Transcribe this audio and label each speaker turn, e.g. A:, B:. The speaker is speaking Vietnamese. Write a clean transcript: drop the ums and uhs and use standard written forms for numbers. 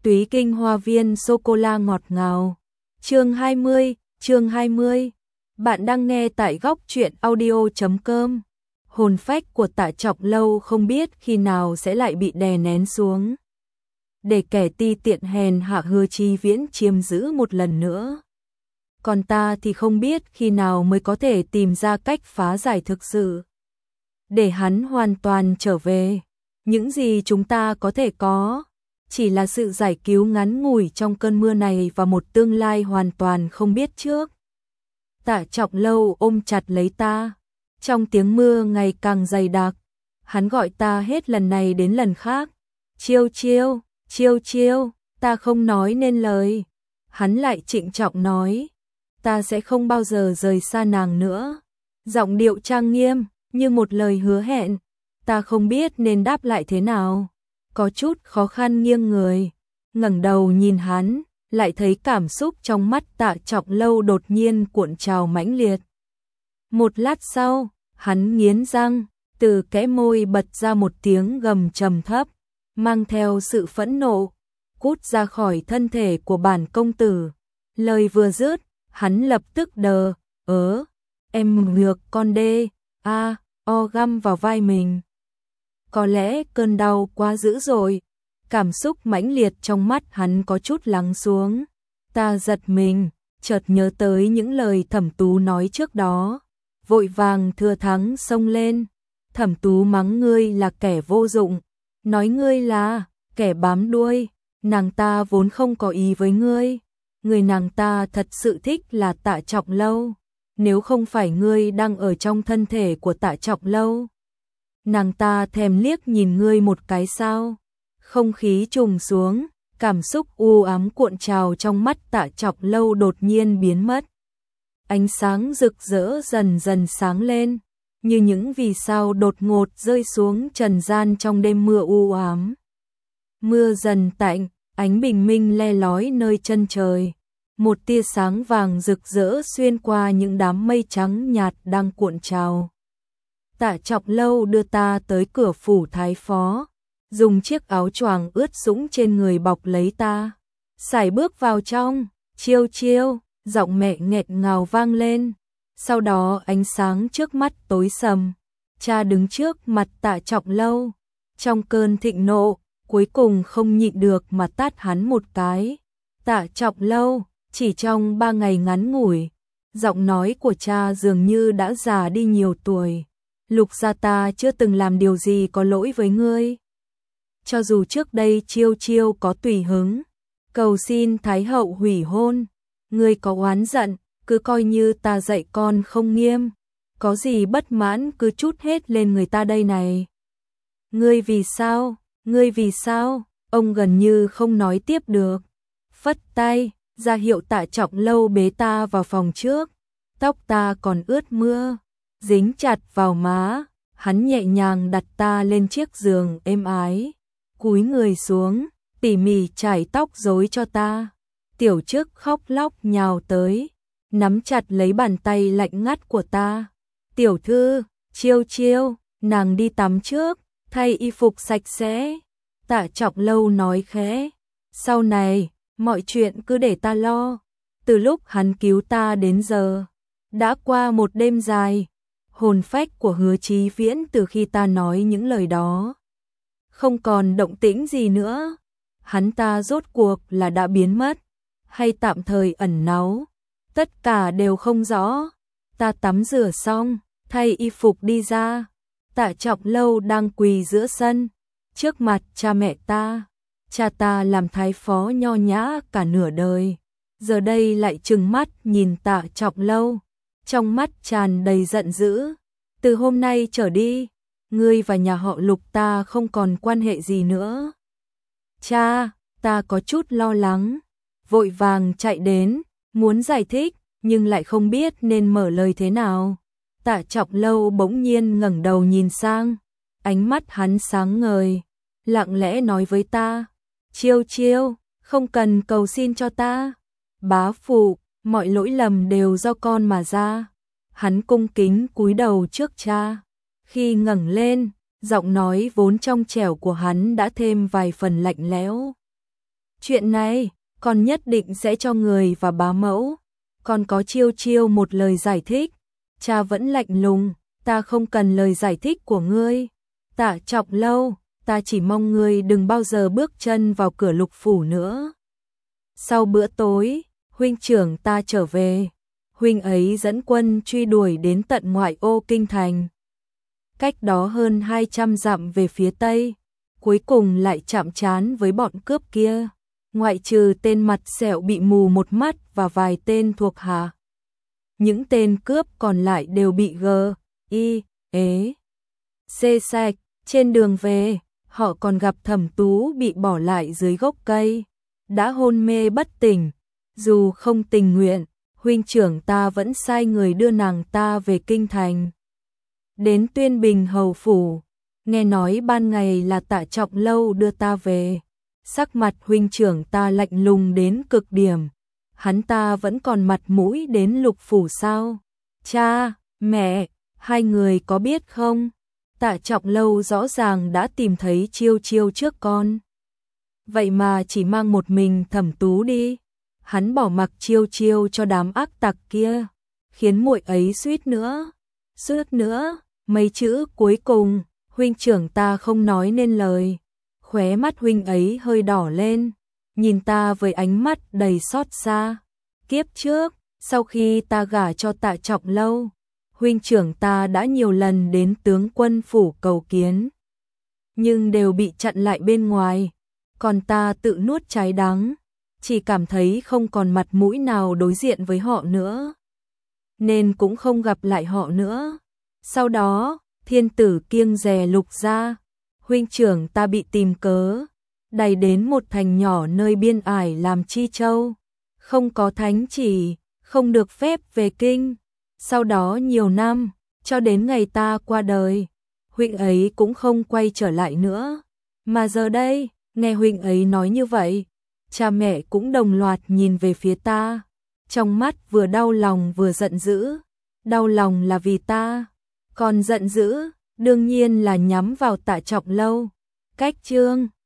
A: Túy Kinh Hoa Viên sô-cô-la ngọt ngào. Chương 20. Bạn đang nghe tại góc truyện audio.com. Hồn phách của Tạ Trọng Lâu không biết khi nào sẽ lại bị đè nén xuống, để kẻ ti tiện hèn hạ Hứa Chí Viễn chiếm giữ một lần nữa. Còn ta thì không biết khi nào mới có thể tìm ra cách phá giải thực sự, để hắn hoàn toàn trở về. Những gì chúng ta có thể có chỉ là sự giải cứu ngắn ngủi trong cơn mưa này và một tương lai hoàn toàn không biết trước. Tạ Trọng Lâu ôm chặt lấy ta, trong tiếng mưa ngày càng dày đặc. Hắn gọi ta hết lần này đến lần khác. Chiêu chiêu, chiêu chiêu, ta không nói nên lời. Hắn lại trịnh trọng nói, ta sẽ không bao giờ rời xa nàng nữa. Giọng điệu trang nghiêm, như một lời hứa hẹn. Ta không biết nên đáp lại thế nào, có chút khó khăn nghiêng người, ngẩng đầu nhìn hắn, lại thấy cảm xúc trong mắt Tạ Trọng Lâu đột nhiên cuộn trào mãnh liệt. Một lát sau, hắn nghiến răng, từ kẽ môi bật ra một tiếng gầm trầm thấp, mang theo sự phẫn nộ, cút ra khỏi thân thể của bản công tử. Lời vừa dứt, hắn lập tức đờ, em ngược con đê, găm vào vai mình. Có lẽ cơn đau quá dữ rồi, cảm xúc mãnh liệt trong mắt hắn có chút lắng xuống. Ta giật mình, chợt nhớ tới những lời Thẩm Tú nói trước đó, vội vàng thừa thắng xông lên. Thẩm Tú mắng ngươi là kẻ vô dụng, nói ngươi là kẻ bám đuôi, nàng ta vốn không có ý với ngươi. Người nàng ta thật sự thích là Tạ Trọng Lâu, nếu không phải ngươi đang ở trong thân thể của Tạ Trọng Lâu, nàng ta thèm liếc nhìn ngươi một cái sao? Không khí trùng xuống, cảm xúc u ám cuộn trào trong mắt Tạ Trọng Lâu đột nhiên biến mất. Ánh sáng rực rỡ dần dần sáng lên, như những vì sao đột ngột rơi xuống trần gian trong đêm mưa u ám. Mưa dần tạnh, ánh bình minh le lói nơi chân trời. Một tia sáng vàng rực rỡ xuyên qua những đám mây trắng nhạt đang cuộn trào. Tạ Trọng Lâu đưa ta tới cửa phủ thái phó, dùng chiếc áo choàng ướt sũng trên người bọc lấy ta, sải bước vào trong. Chiêu chiêu, giọng mẹ nghẹt ngào vang lên. Sau đó ánh sáng trước mắt tối sầm, cha đứng trước mặt Tạ Trọng Lâu, trong cơn thịnh nộ, cuối cùng không nhịn được mà tát hắn một cái. Tạ Trọng Lâu, chỉ trong 3 ngày ngắn ngủi, giọng nói của cha dường như đã già đi nhiều tuổi. Lục gia ta chưa từng làm điều gì có lỗi với ngươi. Cho dù trước đây chiêu chiêu có tùy hứng, cầu xin Thái hậu hủy hôn, ngươi có oán giận, cứ coi như ta dạy con không nghiêm. Có gì bất mãn cứ trút hết lên người ta đây này. Ngươi vì sao, ông gần như không nói tiếp được. Phất tay, ra hiệu Tạ Trọng Lâu bế ta vào phòng trước. Tóc ta còn ướt mưa, dính chặt vào má, hắn nhẹ nhàng đặt ta lên chiếc giường êm ái, cúi người xuống, tỉ mỉ chải tóc rối cho ta. Tiểu Trức khóc lóc nhào tới, nắm chặt lấy bàn tay lạnh ngắt của ta. Tiểu thư, chiêu chiêu, nàng đi tắm trước, thay y phục sạch sẽ. Tạ Trọng Lâu nói khẽ, sau này, mọi chuyện cứ để ta lo. Từ lúc hắn cứu ta đến giờ, đã qua một đêm dài. Hồn phách của Hứa Chí Viễn từ khi ta nói những lời đó không còn động tĩnh gì nữa. Hắn ta rốt cuộc là đã biến mất, hay tạm thời ẩn náu, tất cả đều không rõ. Ta tắm rửa xong, thay y phục đi ra. Tạ Trọng Lâu đang quỳ giữa sân, trước mặt cha mẹ ta. Cha ta làm thái phó nho nhã cả nửa đời, giờ đây lại trừng mắt nhìn Tạ Trọng Lâu, trong mắt tràn đầy giận dữ. Từ hôm nay trở đi, ngươi và nhà họ Lục ta không còn quan hệ gì nữa. Cha, ta có chút lo lắng, vội vàng chạy đến, muốn giải thích, nhưng lại không biết nên mở lời thế nào. Tạ Trọng Lâu bỗng nhiên ngẩng đầu nhìn sang, ánh mắt hắn sáng ngời, lặng lẽ nói với ta, chiêu chiêu, không cần cầu xin cho ta. Bá phụ, mọi lỗi lầm đều do con mà ra. Hắn cung kính cúi đầu trước cha. Khi ngẩng lên, giọng nói vốn trong trẻo của hắn đã thêm vài phần lạnh lẽo. Chuyện này, con nhất định sẽ cho người và bá mẫu. Con có Chiêu Chiêu một lời giải thích. Cha vẫn lạnh lùng, ta không cần lời giải thích của ngươi. Tạ Trọng Lâu, ta chỉ mong ngươi đừng bao giờ bước chân vào cửa Lục phủ nữa. Sau bữa tối, huynh trưởng ta trở về. Huynh ấy dẫn quân truy đuổi đến tận ngoại ô kinh thành. Cách đó hơn 200 dặm về phía tây, cuối cùng lại chạm trán với bọn cướp kia. Ngoại trừ tên mặt sẹo bị mù một mắt và vài tên thuộc hạ, những tên cướp còn lại đều bị xê sạch. Trên đường về, họ còn gặp Thẩm Tú bị bỏ lại dưới gốc cây, đã hôn mê bất tỉnh. Dù không tình nguyện, huynh trưởng ta vẫn sai người đưa nàng ta về kinh thành. Đến Tuyên Bình hầu phủ, nghe nói ban ngày là Tạ Trọng Lâu đưa ta về. Sắc mặt huynh trưởng ta lạnh lùng đến cực điểm. Hắn ta vẫn còn mặt mũi đến Lục phủ sao? Cha, mẹ, hai người có biết không? Tạ Trọng Lâu rõ ràng đã tìm thấy Chiêu Chiêu trước con. Vậy mà chỉ mang một mình Thẩm Tú đi. Hắn bỏ mặc Chiêu Chiêu cho đám ác tặc kia, khiến muội ấy suýt nữa. Mấy chữ cuối cùng, huynh trưởng ta không nói nên lời. Khóe mắt huynh ấy hơi đỏ lên, nhìn ta với ánh mắt đầy xót xa. Kiếp trước, sau khi ta gả cho Tạ Trọng Lâu, huynh trưởng ta đã nhiều lần đến tướng quân phủ cầu kiến, nhưng đều bị chặn lại bên ngoài. Còn ta tự nuốt trái đắng, chỉ cảm thấy không còn mặt mũi nào đối diện với họ nữa, nên cũng không gặp lại họ nữa. Sau đó, thiên tử kiêng dè Lục gia, huynh trưởng ta bị tìm cớ đày đến một thành nhỏ nơi biên ải làm chi châu, không có thánh chỉ, không được phép về kinh. Sau đó nhiều năm, cho đến ngày ta qua đời, huynh ấy cũng không quay trở lại nữa. Mà giờ đây, nghe huynh ấy nói như vậy, cha mẹ cũng đồng loạt nhìn về phía ta, trong mắt vừa đau lòng vừa giận dữ. Đau lòng là vì ta, còn giận dữ đương nhiên là nhắm vào Tạ Trọng Lâu. Cách chương